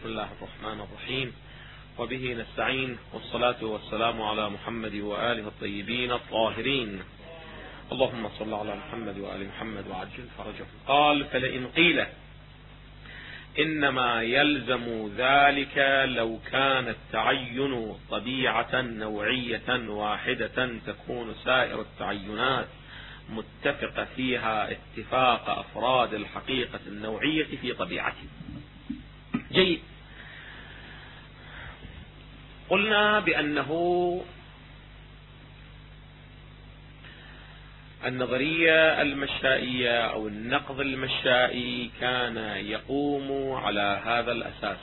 الله الرحمن الرحيم، وبه نستعين، والصلاة والسلام على محمد وآله الطيبين الطاهرين. اللهم صل على محمد وآل محمد وعجل فرجهم. قال: فلئن قيل إنما يلزم ذلك لو كان التعين طبيعة نوعية واحدة تكون سائر التعينات متفق فيها اتفاق أفراد الحقيقة النوعية في طبيعته. جيد. قلنا بأنه النظرية المشائية أو النقد المشائي كان يقوم على هذا الأساس،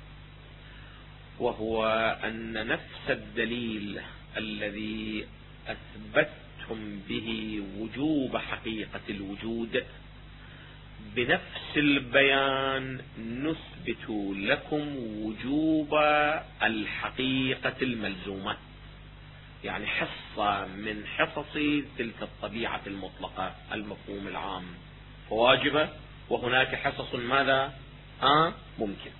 وهو أن نفس الدليل الذي أثبتهم به وجوب حقيقة الوجود بنفس البيان نثبت لكم وجوب الحقيقة الملزومة، يعني حصة من حصص تلك الطبيعة المطلقة المفهوم العام فواجبة، وهناك حصص ماذا؟ ممكن.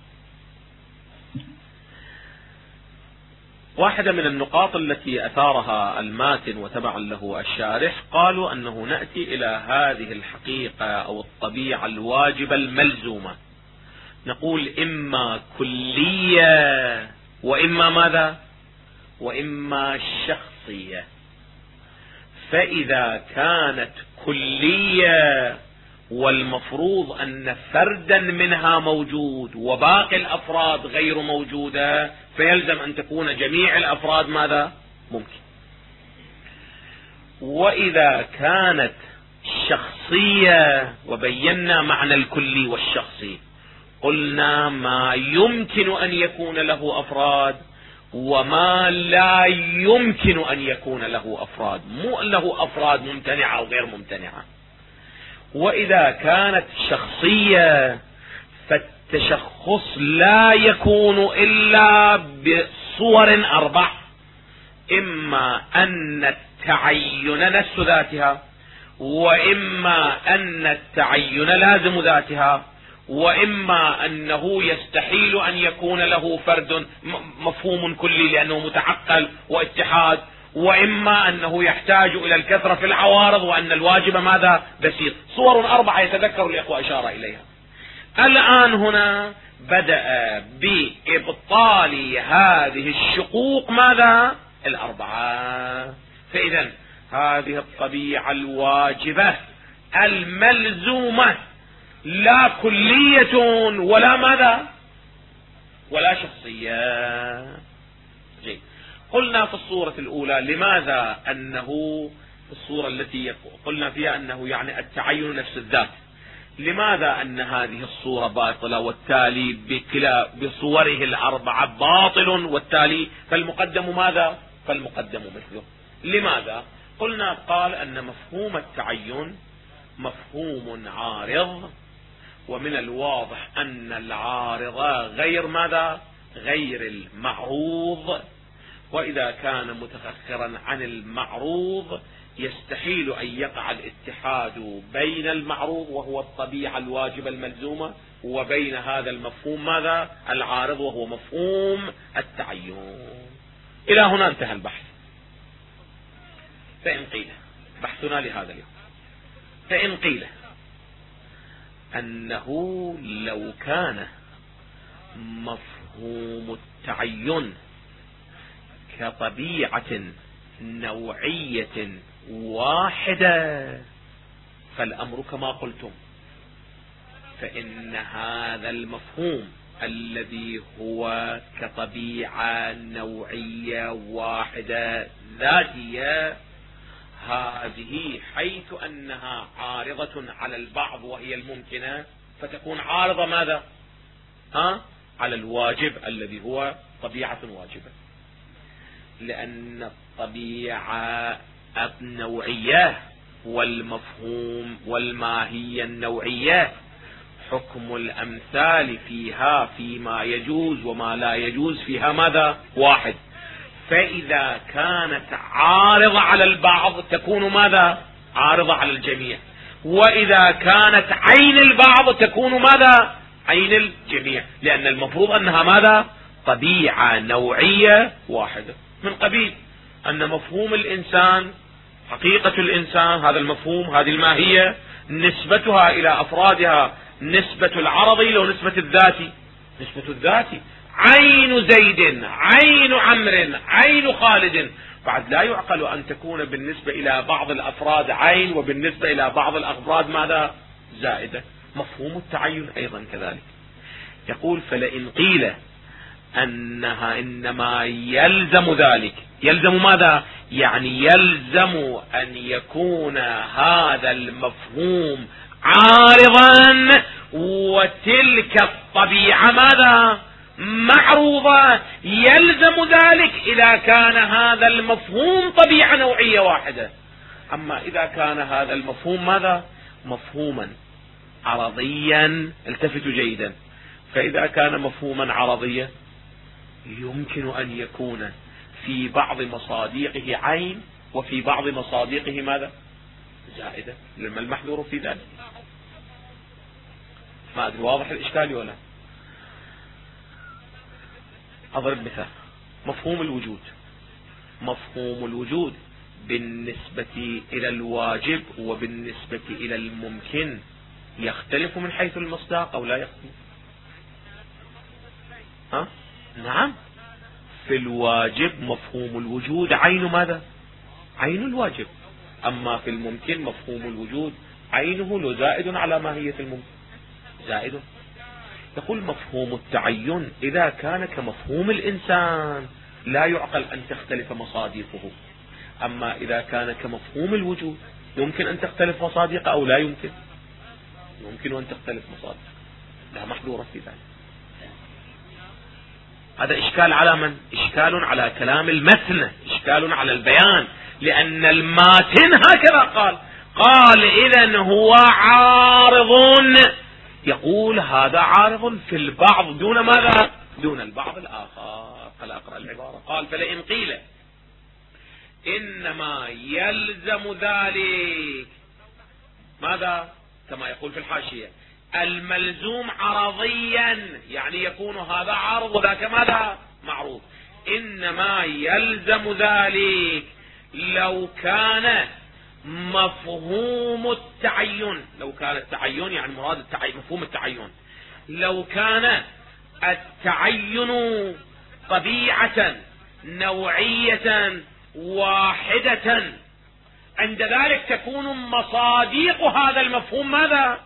واحدة من النقاط التي أثارها الماتن وتبعا له الشارح، قالوا أنه نأتي إلى هذه الحقيقة أو الطبيعة الواجبة الملزومة نقول إما كلية وإما ماذا؟ وإما شخصية. فإذا كانت كلية والمفروض أن فردا منها موجود وباقي الأفراد غير موجودة، فيلزم أن تكون جميع الأفراد ماذا؟ ممكن. وإذا كانت شخصية، وبينا معنى الكلي والشخصي، قلنا ما يمكن أن يكون له أفراد وما لا يمكن أن يكون له أفراد، مو له أفراد ممتنعة أو غير ممتنعة. وإذا كانت شخصية فالتشخص لا يكون إلا بصور أربع: إما أن التعين نفس ذاتها، وإما أن التعين لازم ذاتها، وإما أنه يستحيل أن يكون له فرد مفهوم كلي لأنه متعقل واتحاد، وإما أنه يحتاج إلى الكثرة في العوارض، وأن الواجب ماذا؟ بسيط. صور أربعة يتذكر الإخوة أشار إليها. الآن هنا بدأ بإبطال هذه الشقوق ماذا؟ الأربعة. فإذا هذه الطبيعة الواجبة الملزومة لا كلية ولا ماذا؟ ولا شخصية. جيد. قلنا في الصورة الأولى لماذا أنه في الصورة التي قلنا فيها أنه يعني التعين نفس الذات، لماذا أن هذه الصورة باطلة والتالي بصوره الأربعة باطل والتالي فالمقدم ماذا؟ فالمقدم مثله. لماذا؟ قلنا قال أن مفهوم التعين مفهوم عارض، ومن الواضح أن العارض غير ماذا؟ غير المعروض، وإذا كان متأخرا عن المعروض يستحيل أن يقع الاتحاد بين المعروض وهو الطبيعة الواجبة الملزومة وبين هذا المفهوم ماذا؟ العارض وهو مفهوم التعين. إلى هنا انتهى البحث. فإن قيل، بحثنا لهذا اليوم، فإن قيل أنه لو كان مفهوم التعين كطبيعة نوعية واحدة فالأمر كما قلتم، فإن هذا المفهوم الذي هو كطبيعة نوعية واحدة ذاتية، هذه حيث أنها عارضة على البعض وهي الممكنة، فتكون عارضة ماذا؟ على الواجب الذي هو طبيعة واجبة، لأن الطبيعة النوعية والمفهوم والماهية النوعية حكم الأمثال فيها فيما يجوز وما لا يجوز فيها ماذا؟ واحد. فإذا كانت عارضة على البعض تكون ماذا؟ عارضة على الجميع. وإذا كانت عين البعض تكون ماذا؟ عين الجميع، لأن المفروض أنها ماذا؟ طبيعة نوعية واحدة، من قبيل أن مفهوم الإنسان، حقيقة الإنسان، هذا المفهوم، هذه الماهية، نسبتها إلى أفرادها نسبة العرضي لو نسبة الذاتي. نسبة الذاتي عين زيد، عين عمرو، عين خالد، بعد لا يعقل أن تكون بالنسبة إلى بعض الأفراد عين وبالنسبة إلى بعض الأفراد ماذا؟ زائدة. مفهوم التعين أيضا كذلك. يقول فلئن قيل أنها إنما يلزم ذلك، يلزم ماذا؟ يعني يلزم أن يكون هذا المفهوم عارضا وتلك الطبيعة ماذا؟ معروضة. يلزم ذلك إذا كان هذا المفهوم طبيعة نوعية واحدة. أما إذا كان هذا المفهوم ماذا؟ مفهوما عرضيا، التفتوا جيدا، فإذا كان مفهوما عرضيا يمكن أن يكون في بعض مصادقه عين وفي بعض مصادقه ماذا؟ زائدة. لما المحذور في ذلك؟ ما أدري واضح الإشكال ولا؟ أضرب مثال. مفهوم الوجود، مفهوم الوجود بالنسبة إلى الواجب وبالنسبة إلى الممكن يختلف من حيث المصداق أو لا يختلف؟ نعم، في الواجب مفهوم الوجود عين ماذا؟ عين الواجب. أما في الممكن مفهوم الوجود عينه لو زائد على ماهية الممكن، زائد. يقول مفهوم التعين إذا كان كمفهوم الإنسان لا يعقل أن تختلف مصادقه. أما إذا كان كمفهوم الوجود يمكن أن تختلف مصادقه أو لا يمكن؟ يمكن أن تختلف مصادقه، لا محذورة في ذلك. هذا إشكال على من؟ إشكال على كلام المتن، إشكال على البيان، لأن الماتن هكذا قال إذن هو عارض. يقول هذا عارض في البعض دون ماذا؟ دون البعض الآخر. فلا أقرأ العبارة. قال فلئن قيل إنما يلزم ذلك ماذا؟ كما يقول في الحاشية الملزوم عرضيا، يعني يكون هذا عارض وذاك ماذا؟ معروض. إنما يلزم ذلك لو كان مفهوم التعين، لو كان التعين يعني مراد التعين، مفهوم التعين، لو كان التعين طبيعة نوعية واحدة، عند ذلك تكون مصادق هذا المفهوم ماذا؟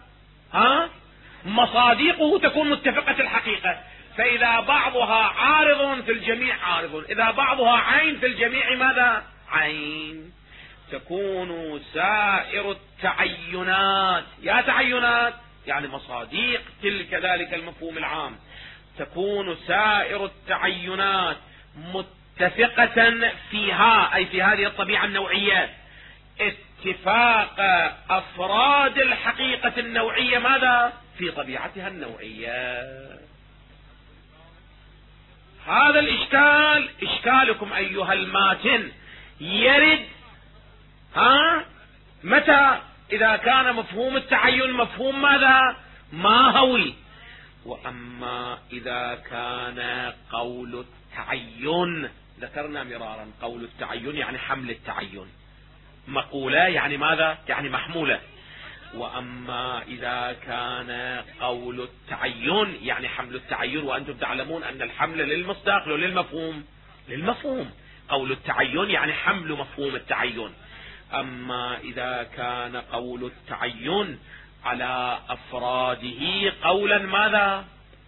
مصادقه تكون متفقة الحقيقة. فإذا بعضها عارض في الجميع عارض، إذا بعضها عين في الجميع ماذا؟ عين. تكون سائر التعينات، يا تعينات يعني مصادق تلك ذلك المفهوم العام، تكون سائر التعينات متفقة فيها، أي في هذه الطبيعة النوعية، اتفاق أفراد الحقيقة النوعية ماذا؟ في طبيعتها النوعية. هذا الإشكال إشكالكم أيها الماتن يرد متى؟ إذا كان مفهوم التعين مفهوم ماذا؟ ماهوي. وأما إذا كان قول التعين، ذكرنا مرارا قول التعين يعني حمل التعين، مقولة يعني ماذا؟ يعني محمولة. وأما إذا كان قول التعين يعني حمل التعين، وأنتم تعلمون أن الحمل للمصداق للمفهوم، للمفهوم. قول التعين يعني حمل مفهوم التعين. أما إذا كان قول التعين على أفراده قولا ماذا؟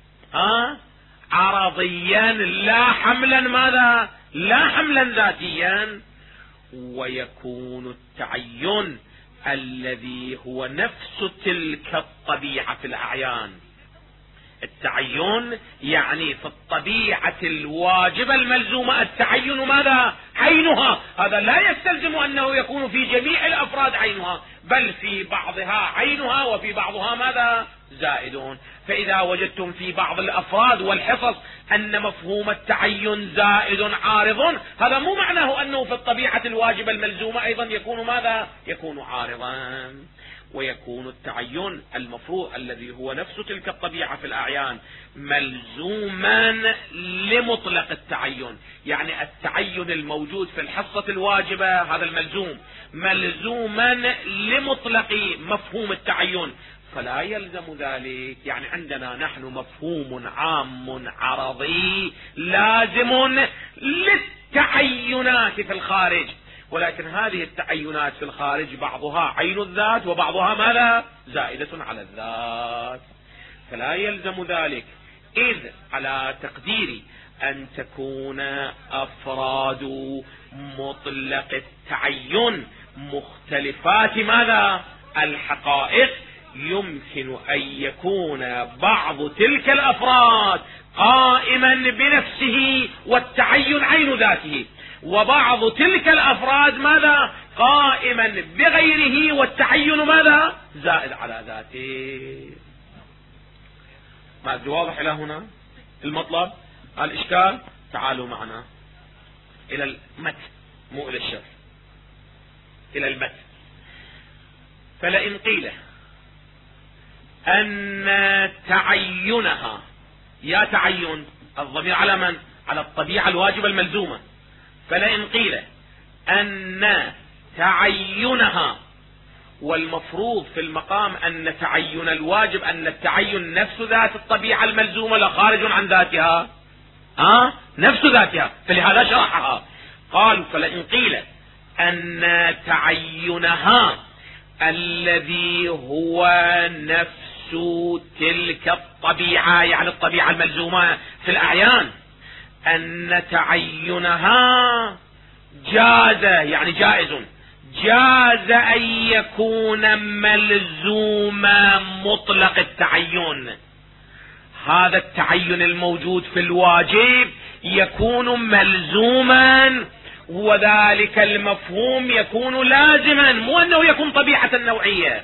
عرضيا لا حملا ماذا؟ لا حملا ذاتيا. ويكون التعين الذي هو نفس تلك الطبيعة في الأعيان. التعين يعني في الطبيعة الواجبة الملزومة التعين ماذا؟ عينها. هذا لا يستلزم أنه يكون في جميع الأفراد عينها، بل في بعضها عينها وفي بعضها ماذا؟ زائدون. فإذا وجدتم في بعض الأفراد والحصص أن مفهوم التعين زائد عارض، هذا مو معناه أنه في الطبيعة الواجبة الملزومة أيضا يكون ماذا؟ يكون عارضا. ويكون التعين المفروض الذي هو نفس تلك الطبيعة في الأعيان ملزوما لمطلق التعين، يعني التعين الموجود في الحصة الواجبة هذا الملزوم ملزوما لمطلق مفهوم التعين، فلا يلزم ذلك. يعني عندنا نحن مفهوم عام عرضي لازم للتعينات في الخارج، ولكن هذه التعينات في الخارج بعضها عين الذات وبعضها ماذا؟ زائدة على الذات، فلا يلزم ذلك. إذ على تقدير أن تكون أفراد مطلق التعين مختلفات ماذا؟ الحقائق، يمكن أن يكون بعض تلك الأفراد قائما بنفسه والتعين عين ذاته، وبعض تلك الأفراد ماذا؟ قائما بغيره والتعين ماذا؟ زائد على ذاته. ما واضح إلى هنا المطلب؟ الإشكال؟ تعالوا معنا إلى المتن، مو إلى الشرح، إلى المتن. فلئن قيل أن تعينها، يا تعين الضمير على من؟ على الطبيعة الواجبة الملزومة. فلئن قيل أن تعينها، والمفروض في المقام أن تعين الواجب أن التعين نفس ذات الطبيعة الملزومة لا خارج عن ذاتها، نفس ذاتها، فلهذا شرحها. قال فلئن قيل أن تعينها الذي هو نفس تلك الطبيعة، يعني الطبيعة الملزومة في الأعيان، أن تعينها جاز، يعني جائز، جاز أن يكون ملزوم مطلق التعين. هذا التعين الموجود في الواجب يكون ملزوما، وذلك المفهوم يكون لازما، مو أنه يكون طبيعة نوعية.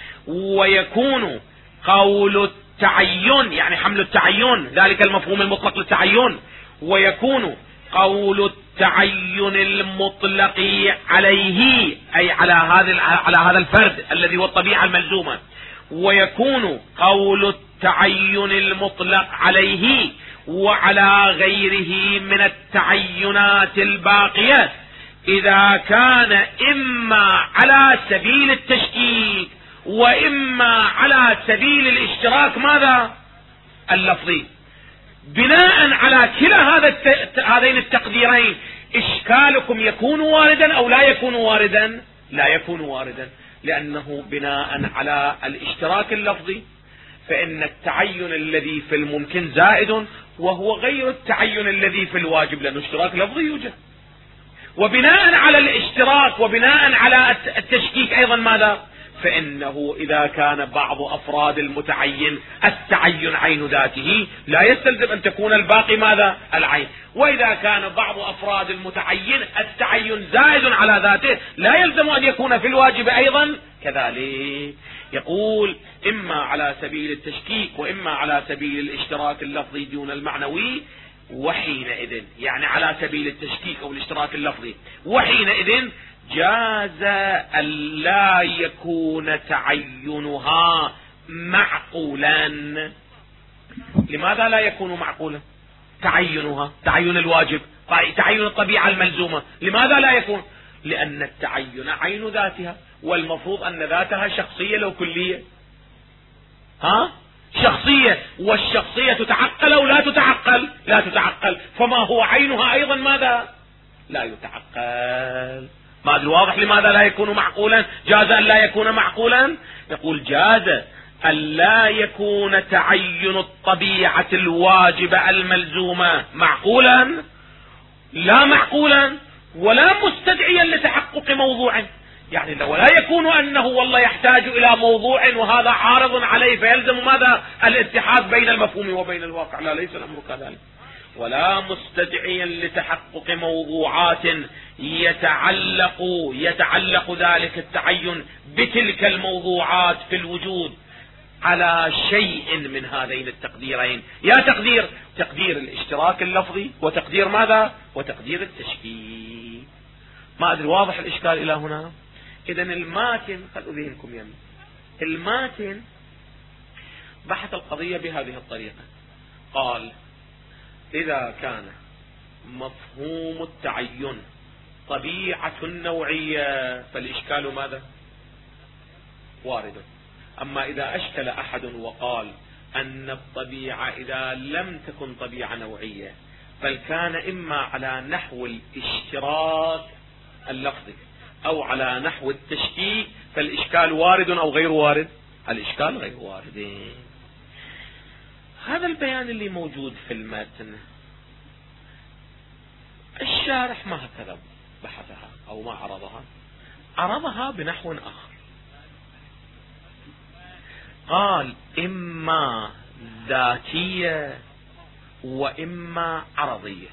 ويكون قول التعين يعني حمل التعين، ذلك المفهوم المطلق للتعين، ويكون قول التعين المطلق عليه أي على هذا الفرد الذي هو الطبيعة الملزومة، ويكون قول التعين المطلق عليه وعلى غيره من التعينات الباقية إذا كان إما على سبيل التشكيك وإما على سبيل الاشتراك ماذا؟ اللفظي. بناء على كلا هذين التقديرين إشكالكم يكون واردا أو لا يكون واردا؟ لا يكون واردا، لأنه بناء على الاشتراك اللفظي فإن التعين الذي في الممكن زائد وهو غير التعين الذي في الواجب، لأنه اشتراك لفظي يوجد. وبناء على الاشتراك وبناء على التشكيك أيضا ماذا؟ فإنه إذا كان بعض أفراد المتعين التعين عين ذاته لا يستلزم أن تكون الباقي ماذا؟ العين. وإذا كان بعض أفراد المتعين التعين زائد على ذاته لا يلزم أن يكون في الواجب أيضا كذلك. يقول إما على سبيل التشكيك وإما على سبيل الاشتراك اللفظي دون المعنوي، وحينئذ يعني على سبيل التشكيك أو الاشتراك اللفظي، وحينئذ جاز ألا يكون تعينها معقولا. لماذا لا يكون معقولا؟ تعينها تعين الواجب، تعين الطبيعة الملزومة، لماذا لا يكون؟ لأن التعين عين ذاتها، والمفروض أن ذاتها شخصية لو كلية، شخصية، والشخصية تتعقل أو لا تتعقل؟ لا تتعقل، فما هو عينها أيضا ماذا؟ لا يتعقل. ما أدري واضح لماذا لا يكون معقولا؟ جاز أن لا يكون معقولا. يقول جاز أن لا يكون تعين الطبيعة الواجبة الملزومة معقولا، لا معقولا ولا مستدعيا لتحقق موضوع، يعني ولا يكون أنه والله يحتاج إلى موضوع وهذا عارض عليه فيلزم ماذا؟ الاتحاد بين المفهوم وبين الواقع، لا، ليس الأمر كذلك. ولا مستدعيا لتحقق موضوعات يتعلق ذلك التعين بتلك الموضوعات في الوجود على شيء من هذين التقديرين، يا تقدير الاشتراك اللفظي وتقدير ماذا؟ وتقدير التشكيك. ما أدري واضح الإشكال إلى هنا؟ إذن الماتن خلوا ذهنكم يمين، الماتن بحث القضية بهذه الطريقة، قال إذا كان مفهوم التعين طبيعة نوعية فالإشكال ماذا؟ وارد. أما إذا أشكل أحد وقال أن الطبيعة إذا لم تكن طبيعة نوعية بل كان إما على نحو الاشتراك اللفظي أو على نحو التشكيك فالإشكال وارد أو غير وارد؟ الإشكال غير وارد. هذا البيان اللي موجود في المتن الشارح ما هكذا بحثها أو ما عرضها بنحو آخر، قال إما ذاتية وإما عرضية،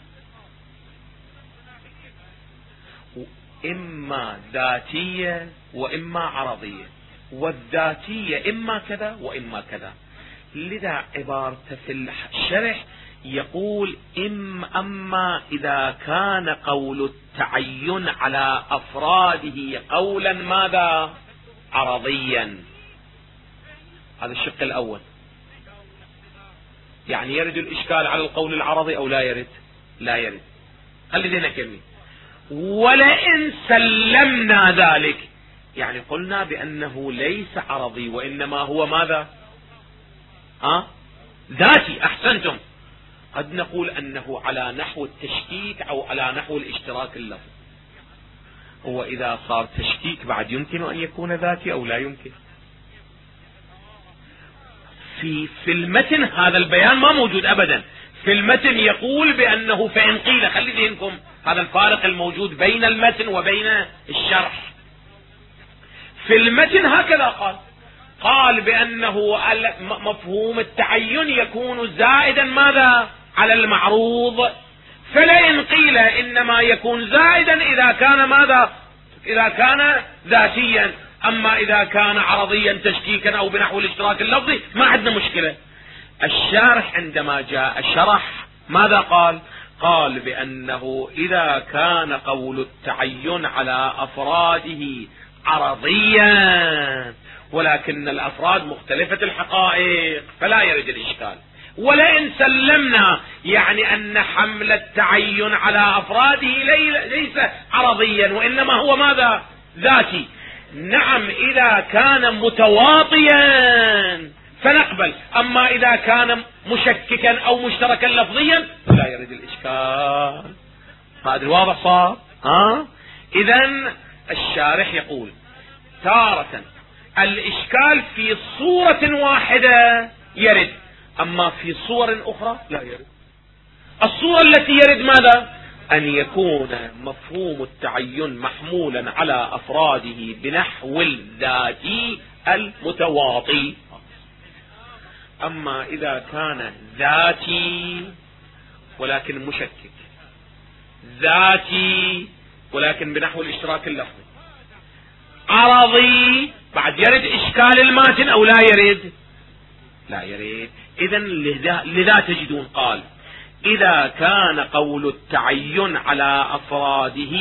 إما ذاتية وإما عرضية، والذاتية إما كذا وإما كذا. لذا عبارته في الشرح يقول أما إذا كان قول التعين على أفراده قولا ماذا؟ عرضيا. هذا الشق الأول، يعني يرد الإشكال على القول العرضي أو لا يرد؟ لا يرد. خلي ذهنك يمين. ولئن سلمنا ذلك، يعني قلنا بأنه ليس عرضي وإنما هو ماذا؟ ذاتي. أحسنتم. قد نقول أنه على نحو التشكيك أو على نحو الاشتراك اللفظي. هو إذا صار تشكيك بعد يمكن أن يكون ذاتي أو لا يمكن؟ في المتن هذا البيان ما موجود أبدا. في المتن يقول بأنه فإن قيل، خلي ذهنكم هذا الفارق الموجود بين المتن وبين الشرح. في المتن هكذا قال بأنه مفهوم التعين يكون زائدا ماذا؟ على المعروض. فلئن قيل إنما يكون زائدا إذا كان ماذا؟ إذا كان ذاتيا. أما إذا كان عرضيا تشكيكا أو بنحو الاشتراك اللفظي ما عندنا مشكلة. الشارح عندما جاء شرح ماذا قال بأنه إذا كان قول التعين على أفراده عرضيا ولكن الأفراد مختلفة الحقائق فلا يرد الإشكال. ولئن سلمنا، يعني أن حمل التعين على أفراده ليس عرضيا وإنما هو ماذا؟ ذاتي. نعم، إذا كان متواطيا فنقبل، أما إذا كان مشككا أو مشتركا لفظيا لا يرد الإشكال. هذا واضح صار؟ إذن الشارح يقول تارة الإشكال في صورة واحدة يرد، أما في صور أخرى لا يرد. الصورة التي يرد ماذا؟ أن يكون مفهوم التعين محمولا على أفراده بنحو الذاتي المتواطي. أما إذا كان ذاتي ولكن مشكك، ذاتي ولكن بنحو الاشتراك اللفظي، عرضي، بعد يرد إشكال الماتن أو لا يرد؟ لا يرد. إذن لذا تجدون قال إذا كان قول التعين على أفراده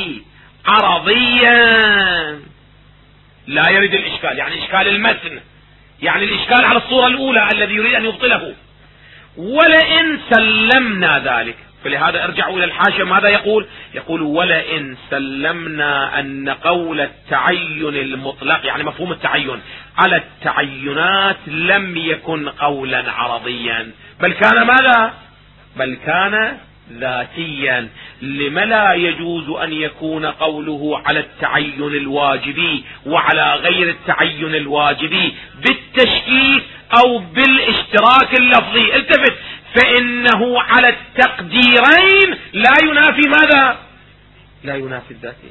عرضيا لا يرد الإشكال، يعني إشكال المتن، يعني الإشكال على الصورة الأولى الذي يريد أن يبطله. ولئن سلمنا ذلك، فلهذا ارجعوا إلى الحاشية ماذا يقول ولئن سلمنا أن قول التعين المطلق، يعني مفهوم التعين على التعينات لم يكن قولا عرضيا بل كان ماذا؟ بل كان ذاتيا. لما لا يجوز أن يكون قوله على التعين الواجبي وعلى غير التعين الواجبي بالتشكيك أو بالاشتراك اللفظي؟ التفت، فإنه على التقديرين لا ينافي ماذا؟ لا ينافي الذاتي.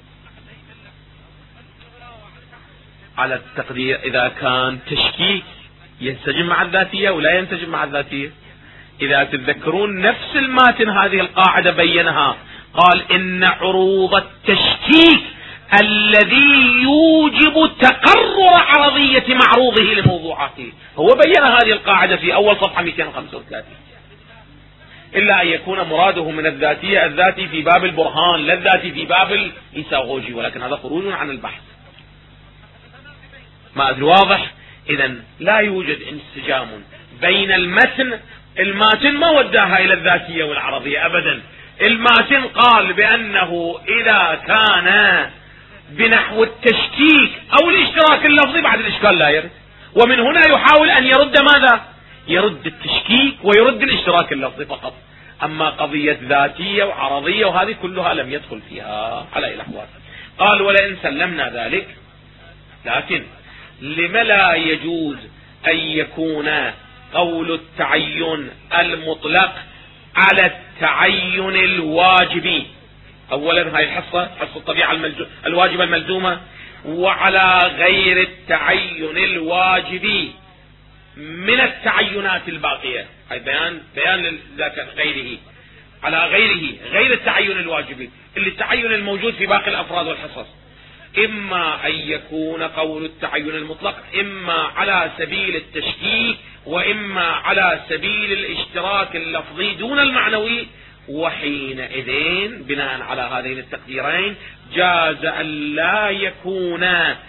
على التقدير إذا كان تشكيك ينسجم مع الذاتية ولا ينسجم مع الذاتية. إذا تتذكرون نفس الماتن هذه القاعدة بينها، قال إن عروض التشكيك الذي يوجب تقرر عرضية معروضه لموضوعاته، هو بين هذه القاعدة في أول صفحة 235، إلا أن يكون مراده من الذاتية الذاتي في باب البرهان لا الذاتي في باب الإيساغوجي، ولكن هذا خروج عن البحث. ما أدري واضح؟ إذا لا يوجد انسجام بين الماتن ما وداها إلى الذاتية والعرضية أبدا. الماتن قال بأنه إذا كان بنحو التشكيك أو الاشتراك اللفظي بعد الإشكال لا يرد، ومن هنا يحاول أن يرد ماذا؟ يرد التشكيك ويرد الاشتراك اللفظي فقط. أما قضية ذاتية وعرضية وهذه كلها لم يدخل فيها على أي الأحوال. قال ولئن سلمنا ذلك، لكن لم لا يجوز أن يكون قول التعين المطلق على التعين الواجبي؟ أولا هاي الحصة، حصة الطبيعة الواجبة الملزومة، وعلى غير التعين الواجبي من التعينات الباقية. هاي بيان ذاك غيره، على غير التعين الواجبي اللي التعين الموجود في باقي الأفراد والحصص. إما أن يكون قول التعين المطلق إما على سبيل التشكيك وإما على سبيل الاشتراك اللفظي دون المعنوي، وحينئذ بناء على هذين التقديرين جاز أن لا يكون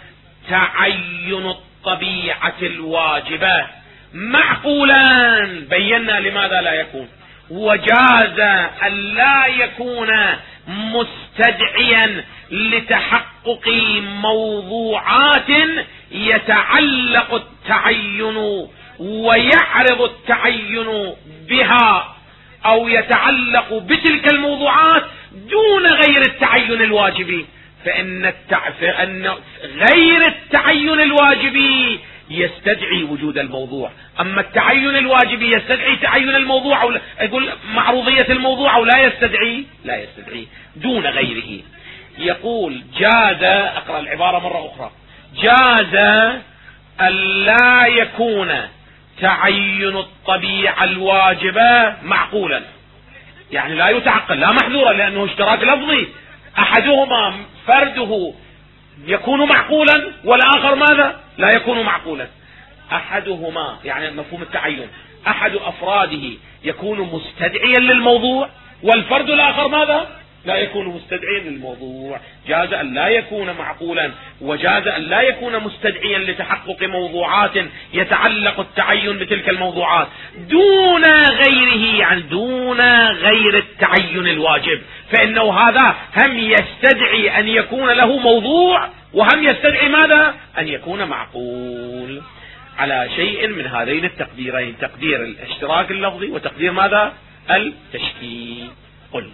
تعين الطبيعة الواجبة معقولا، بينا لماذا لا يكون، وجاز أن لا يكون مستدعيا لتحقق موضوعات يتعلق التعين ويعرض التعين بها أو يتعلق بتلك الموضوعات دون غير التعين الواجبي. فإن غير التعين الواجبي يستدعي وجود الموضوع، أما التعين الواجبي يستدعي تعين الموضوع أو يقول معروضية الموضوع أو لا يستدعي دون غيره. يقول جاز، أقرأ العبارة مرة أخرى، جاز أن لا يكون تعين الطبيعة الواجبة معقولا، يعني لا يتعقل، لا محذورا، لأنه اشتراك لفظي، أحدهما فرده يكون معقولا والآخر ماذا؟ لا يكون معقولا. أحدهما يعني مفهوم التعين، أحد أفراده يكون مستدعيا للموضوع والفرد الآخر ماذا؟ لا يكون مستدعيا للموضوع. جاز أن لا يكون معقولا وجاز أن لا يكون مستدعيا لتحقق موضوعات يتعلق التعين بتلك الموضوعات دون غيره، يعني دون غير التعين الواجب، فإنه هذا هم يستدعي أن يكون له موضوع وهم يستدعي ماذا؟ أن يكون معقول على شيء من هذين التقديرين، تقدير الاشتراك اللفظي وتقدير ماذا؟ التشكيك. قلنا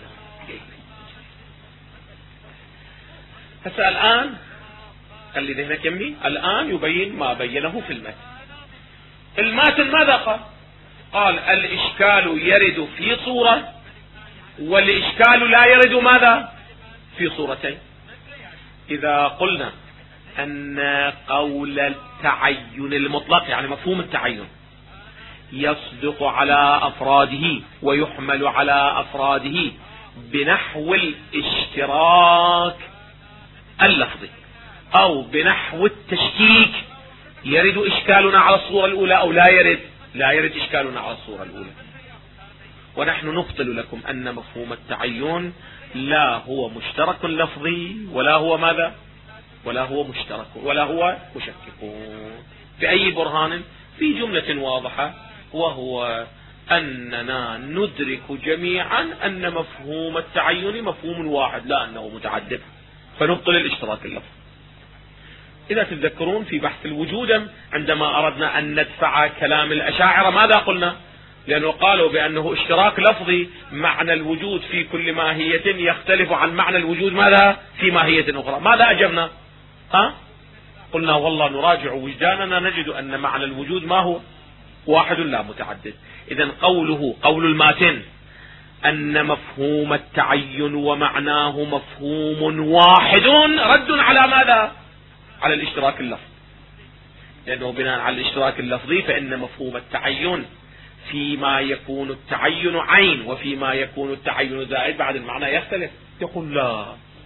هسه الآن خلي ذهنك يمي، الآن يبين ما بينه في المتن. المتن ماذا قال؟ قال الإشكال يرد في صورة والإشكال لا يرد ماذا؟ في صورتين. إذا قلنا أن قول التعين المطلق يعني مفهوم التعين يصدق على أفراده ويحمل على أفراده بنحو الاشتراك اللفظي أو بنحو التشكيك، يرد إشكالنا على الصورة الأولى أو لا يرد؟ لا يرد إشكالنا على الصورة الأولى. ونحن نبطل لكم أن مفهوم التعين لا هو مشترك لفظي ولا هو ماذا؟ ولا هو مشترك ولا هو مشكك. بأي برهان؟ في جملة واضحة، وهو أننا ندرك جميعا أن مفهوم التعين مفهوم واحد لا أنه متعدد، فنبطل الاشتراك اللفظي. إذا تتذكرون في بحث الوجود عندما أردنا أن ندفع كلام الأشاعرة ماذا قلنا؟ لأنه قالوا بأنه اشتراك لفظي معنى الوجود في كل ماهية يختلف عن معنى الوجود ماذا؟ في ماهية أخرى. ماذا أجبنا؟ قلنا والله نراجع وجداننا نجد أن معنى الوجود ما هو؟ واحد لا متعدد. إذن قول الماتن أن مفهوم التعين ومعناه مفهوم واحد رد على ماذا؟ على الاشتراك اللفظي، لأنه بناء على الاشتراك اللفظي فإن مفهوم التعين فيما يكون التعين عين وفيما يكون التعين زائد بعد المعنى يختلف. يقول لا،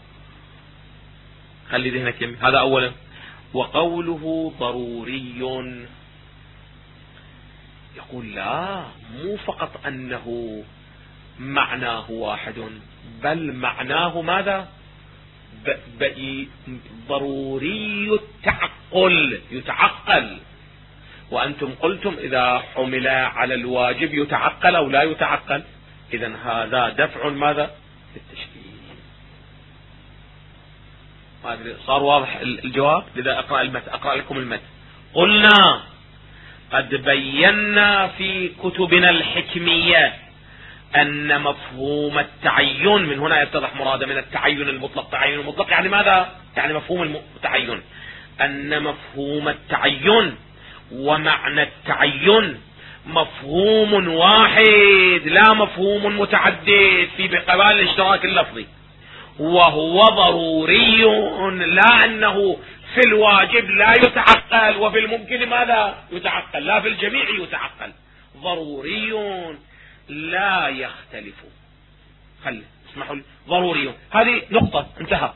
خلي ذهنك يمي، هذا أولا. وقوله ضروري، يقول لا، مو فقط أنه معناه واحد بل معناه ماذا؟ ضروري التعقل، يتعقل وأنتم قلتم إذا حمل على الواجب يتعقل أو لا يتعقل. إذن هذا دفع ماذا؟ للتشكيل. صار واضح الجواب؟ لذا أقرأ لكم المتن. قلنا قد بينا في كتبنا الحكمية أن مفهوم التعين، من هنا يتضح مراده من التعين المطلق. تعين المطلق يعني ماذا؟ يعني مفهوم التعين. أن مفهوم التعين ومعنى التعين مفهوم واحد لا مفهوم متعدد في بقبال الاشتراك اللفظي، وهو ضروري، لا أنه في الواجب لا يتعقل وفي الممكن ماذا يتعقل، لا في الجميع يتعقل، ضروري لا يختلف. اسمحوا لي، ضروري، هذه نقطة، انتهى.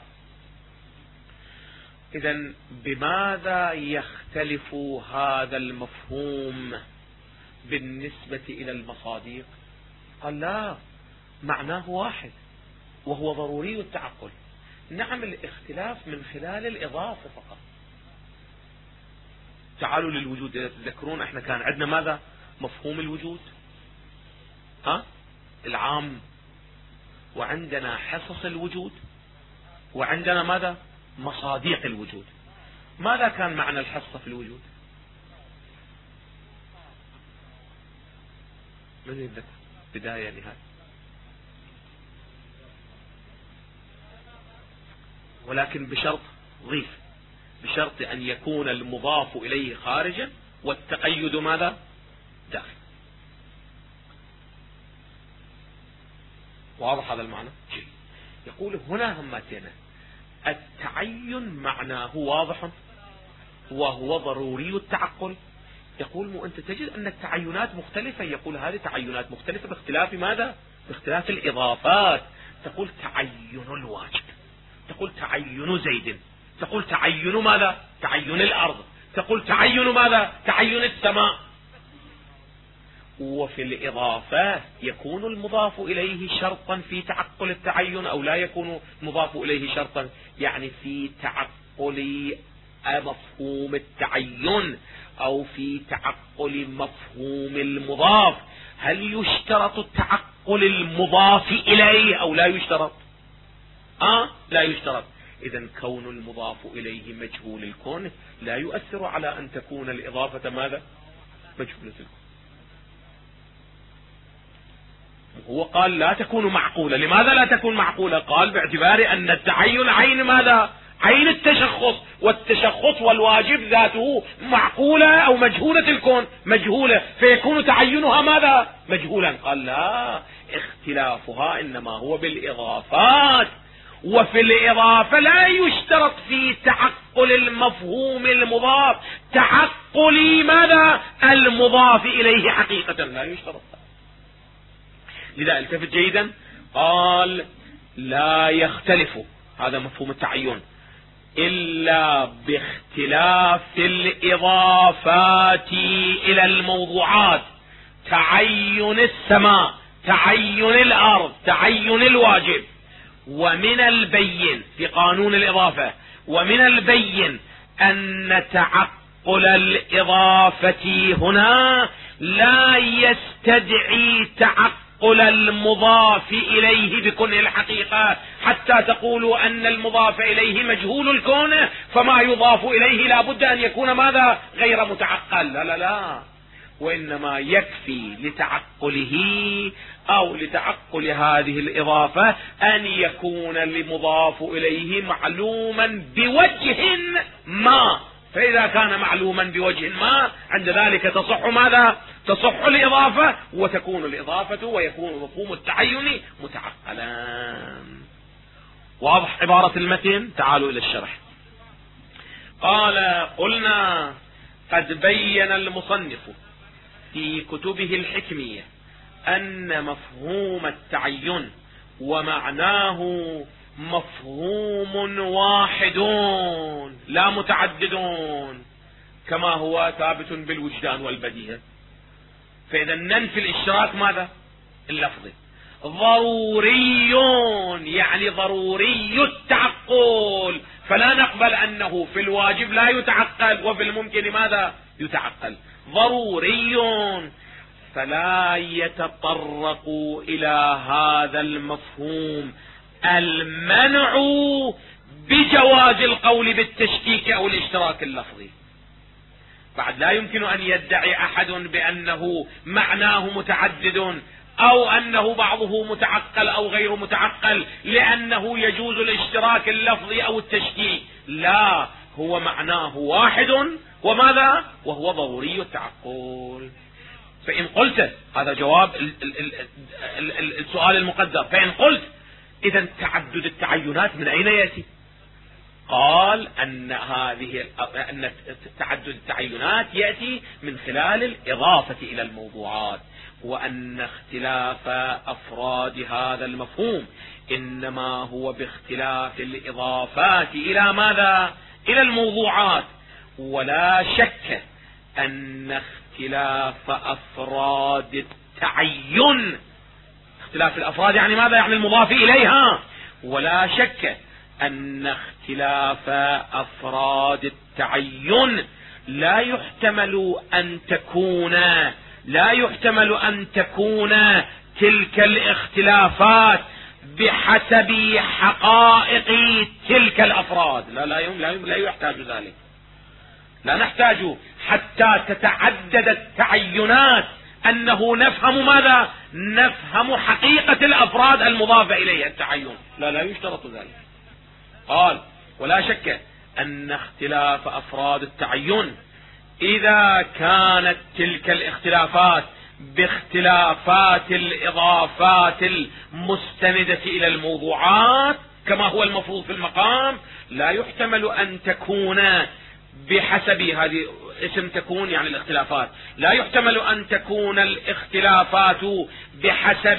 إذن بماذا يختلف هذا المفهوم بالنسبة إلى المصادق؟ قال لا، معناه واحد وهو ضروري التعقل. نعم، الاختلاف من خلال الإضافة فقط. تعالوا للوجود، إذا تذكرون احنا كان عندنا ماذا؟ مفهوم الوجود العام، وعندنا حصص الوجود، وعندنا ماذا؟ مصادق الوجود. ماذا كان معنى الحصة في الوجود؟ من يذكر بداية نهاية؟ ولكن بشرط، ضيف، بشرط أن يكون المضاف إليه خارجا والتقيد ماذا؟ داخل. واضح هذا المعنى؟ يقول هنا همتنا التعين معناه واضح وهو ضروري التعقل. يقول أنت تجد أن التعينات مختلفة. يقول هذه تعينات مختلفة باختلاف ماذا؟ باختلاف الإضافات. تقول تعين الواجب، تقول تعين زيد، تقول تعين ماذا؟ تعين الأرض، تقول تعين ماذا؟ تعين السماء. وفي الإضافة يكون المضاف إليه شرطا في تعقل التعين أو لا يكون مضاف إليه شرطا، يعني في تعقل مفهوم التعين أو في تعقل مفهوم المضاف. هل يشترط التعقل المضاف إليه أو لا يشترط؟ لا يشترط. إذن كون المضاف إليه مجهول الكون لا يؤثر على أن تكون الإضافة ماذا؟ مجهولة الكون. هو قال لا تكون معقولة. لماذا لا تكون معقولة؟ قال باعتبار أن التعين عين ماذا؟ عين التشخص، والتشخص والواجب ذاته معقولة أو مجهولة الكون، مجهولة، فيكون تعينها ماذا؟ مجهولا. قال لا، اختلافها إنما هو بالإضافات، وفي الإضافة لا يشترط في تعقل المفهوم المضاف تعقل ماذا؟ المضاف إليه حقيقة، لا يشترط. لذا التفت جيدا، قال لا يختلف، هذا مفهوم التعين، إلا باختلاف الإضافات إلى الموضوعات، تعين السماء، تعين الأرض، تعين الواجب. ومن البين في قانون الإضافة، ومن البين أن تعقل الإضافة هنا لا يستدعي تعقل المضاف إليه بكل الحقيقة، حتى تقولوا أن المضاف إليه مجهول الكون فما يضاف إليه لا بد أن يكون ماذا؟ غير متعقل. لا لا لا، وإنما يكفي لتعقله أو لتعقل هذه الإضافة أن يكون المضاف إليه معلوما بوجه ما. فإذا كان معلوما بوجه ما عند ذلك تصح ماذا؟ تصح الإضافة، وتكون الإضافة ويكون مفهوم التعين متعقلا. واضح عبارة المتن؟ تعالوا إلى الشرح. قال قلنا قد بين المصنف في كتبه الحكمية أن مفهوم التعين ومعناه مفهوم واحد لا متعددون كما هو ثابت بالوجدان والبديهة. فإذا ننفي الاشتراك ماذا؟ اللفظي. ضروري يعني ضروري التعقل، فلا نقبل أنه في الواجب لا يتعقل وفي الممكن ماذا؟ يتعقل. ضروري، فلا يتطرق إلى هذا المفهوم المنع بجواز القول بالتشكيك أو الاشتراك اللفظي. بعد لا يمكن أن يدعي أحد بأنه معناه متعدد أو أنه بعضه متعقل أو غير متعقل لأنه يجوز الاشتراك اللفظي أو التشكيك. لا، هو معناه واحد، وماذا؟ وهو ضروري التعقل. فإن قلت هذا جواب السؤال المقدر، فإن قلت إذا تعدد التعينات من أين يأتي؟ قال أن تعدد التعينات يأتي من خلال الإضافة إلى الموضوعات، وأن اختلاف أفراد هذا المفهوم إنما هو باختلاف الإضافات إلى ماذا؟ إلى الموضوعات. ولا شك أن اختلاف أفراد التعين، اختلاف الأفراد يعني ماذا؟ يعني المضاف إليها. ولا شك أن اختلاف أفراد التعين لا يحتمل أن تكون تلك الاختلافات بحسب حقائق تلك الأفراد. لا يحتاج ذلك. لا نحتاج حتى تتعدد التعينات أنه نفهم ماذا؟ نفهم حقيقة الأفراد المضافة إليها التعين. لا يشترط ذلك. قال ولا شك أن اختلاف أفراد التعين إذا كانت تلك الاختلافات باختلافات الإضافات المستندة إلى الموضوعات كما هو المفروض في المقام، لا يحتمل أن تكون بحسب هذه اسم تكون يعني الاختلافات، لا يحتمل أن تكون الاختلافات بحسب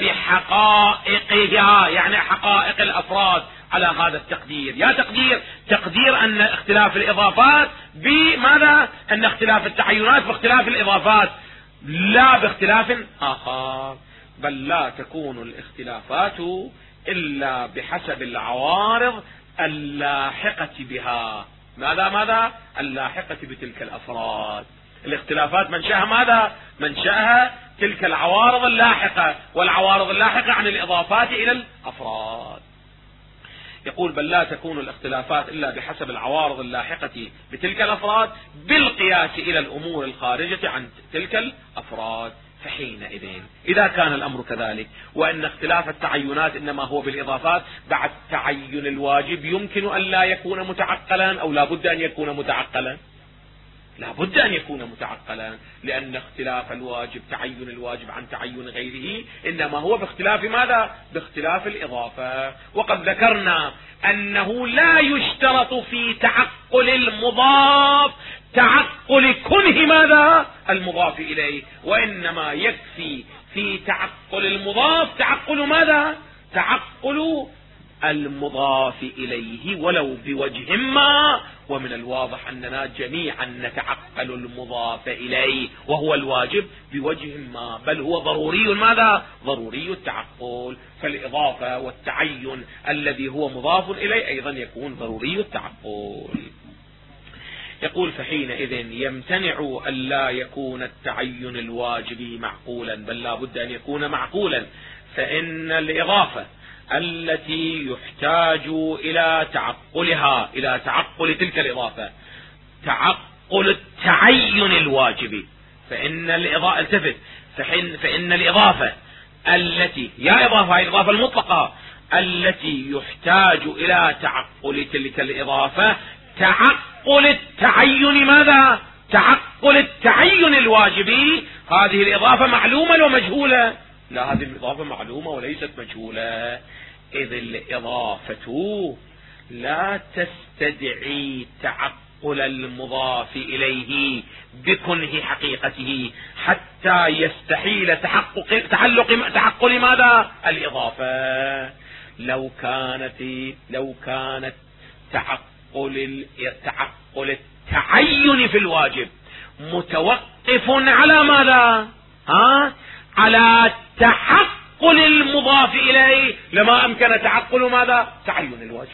حقائقها يعني حقائق الأفراد على هذا التقدير. يا تقدير أن اختلاف الإضافات بماذا؟ أن اختلاف التعينات باختلاف الإضافات لا باختلاف آخر، بل لا تكون الاختلافات إلا بحسب العوارض اللاحقة بها. ماذا؟ اللاحقة بتلك الأفراد. الاختلافات منشأها ماذا؟ منشأها تلك العوارض اللاحقة، والعوارض اللاحقة عن الإضافات إلى الأفراد. يقول بل لا تكون الاختلافات إلا بحسب العوارض اللاحقة بتلك الأفراد بالقياس إلى الأمور الخارجة عن تلك الأفراد. فحينئذ إذا كان الأمر كذلك وأن اختلاف التعينات إنما هو بالإضافات، بعد تعين الواجب يمكن أن لا يكون متعقلا أو لا بد أن يكون متعقلا؟ لا بد أن يكون متعقلا، لأن اختلاف الواجب تعين الواجب عن تعين غيره إنما هو باختلاف ماذا؟ باختلاف الإضافة. وقد ذكرنا أنه لا يشترط في تعقل المضاف تعقل كنه ماذا؟ المضاف إليه، وإنما يكفي في تعقل المضاف تعقل ماذا؟ تعقل المضاف إليه ولو بوجه ما. ومن الواضح أننا جميعا نتعقل المضاف إليه وهو الواجب بوجه ما، بل هو ضروري ماذا؟ ضروري التعقل. فالإضافة والتعين الذي هو مضاف إليه أيضا يكون ضروري التعقل. يقول فحينئذ يمتنع أن لا يكون التعين الواجب معقولا، بل لا بد أن يكون معقولا، فإن الإضافة التي يحتاج إلى تعقلها إلى تعقل تلك الإضافة تعقل التعين الواجب، فإن الإضافة التي يا إضافة الإضافة المطلقة التي يحتاج إلى تعقل تلك الإضافة تعقل التعين ماذا؟ تعقل التعين الواجبي. هذه الإضافة معلومة ومجهولة؟ لا، هذه الإضافة معلومة وليست مجهولة، إذ الإضافة لا تستدعي تعقل المضاف إليه بكنه حقيقته حتى يستحيل تعقل ماذا؟ الإضافة. لو كانت تعقل التعين في الواجب متوقف على ماذا؟ على تعقل المضاف إليه لما أمكن تعقل ماذا؟ تعين الواجب.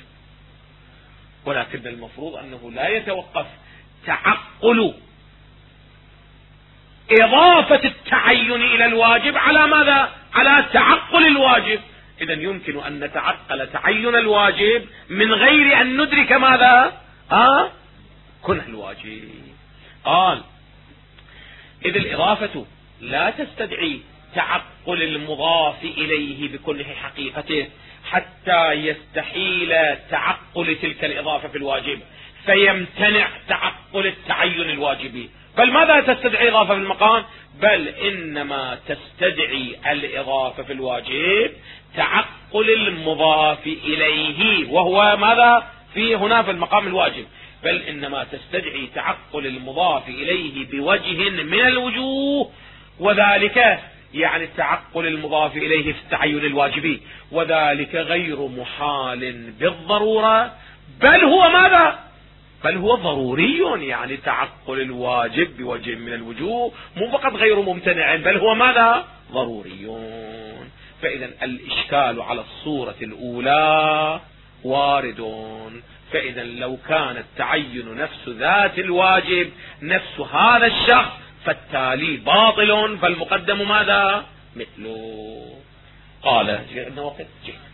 ولكن المفروض أنه لا يتوقف تعقل إضافة التعين إلى الواجب على ماذا؟ على تعقل الواجب. إذن يمكن أن نتعقل تعين الواجب من غير أن ندرك ماذا؟ كنه الواجب. قال إذ الإضافة لا تستدعي تعقل المضاف إليه بكنه حقيقته حتى يستحيل تعقل تلك الإضافة في الواجب فيمتنع تعقل التعين الواجبي. بل ماذا تستدعي إضافة في المقام؟ بل إنما تستدعي الإضافة في الواجب تعقل المضاف إليه، وهو ماذا في هنا في المقام الواجب؟ بل إنما تستدعي تعقل المضاف إليه بوجه من الوجوه، وذلك يعني التعقل المضاف إليه في التعين الواجبي، وذلك غير محال بالضرورة، بل هو ماذا؟ بل هو ضروري. يعني تعقل الواجب بوجه من الوجوه مو فقط غير ممتنع، بل هو ماذا؟ ضروري. فإذا الإشكال على الصورة الأولى وارد. فإذا لو كان التعين نفس ذات الواجب نفس هذا الشخص فالتالي باطل، فالمقدم ماذا؟ مثله. قال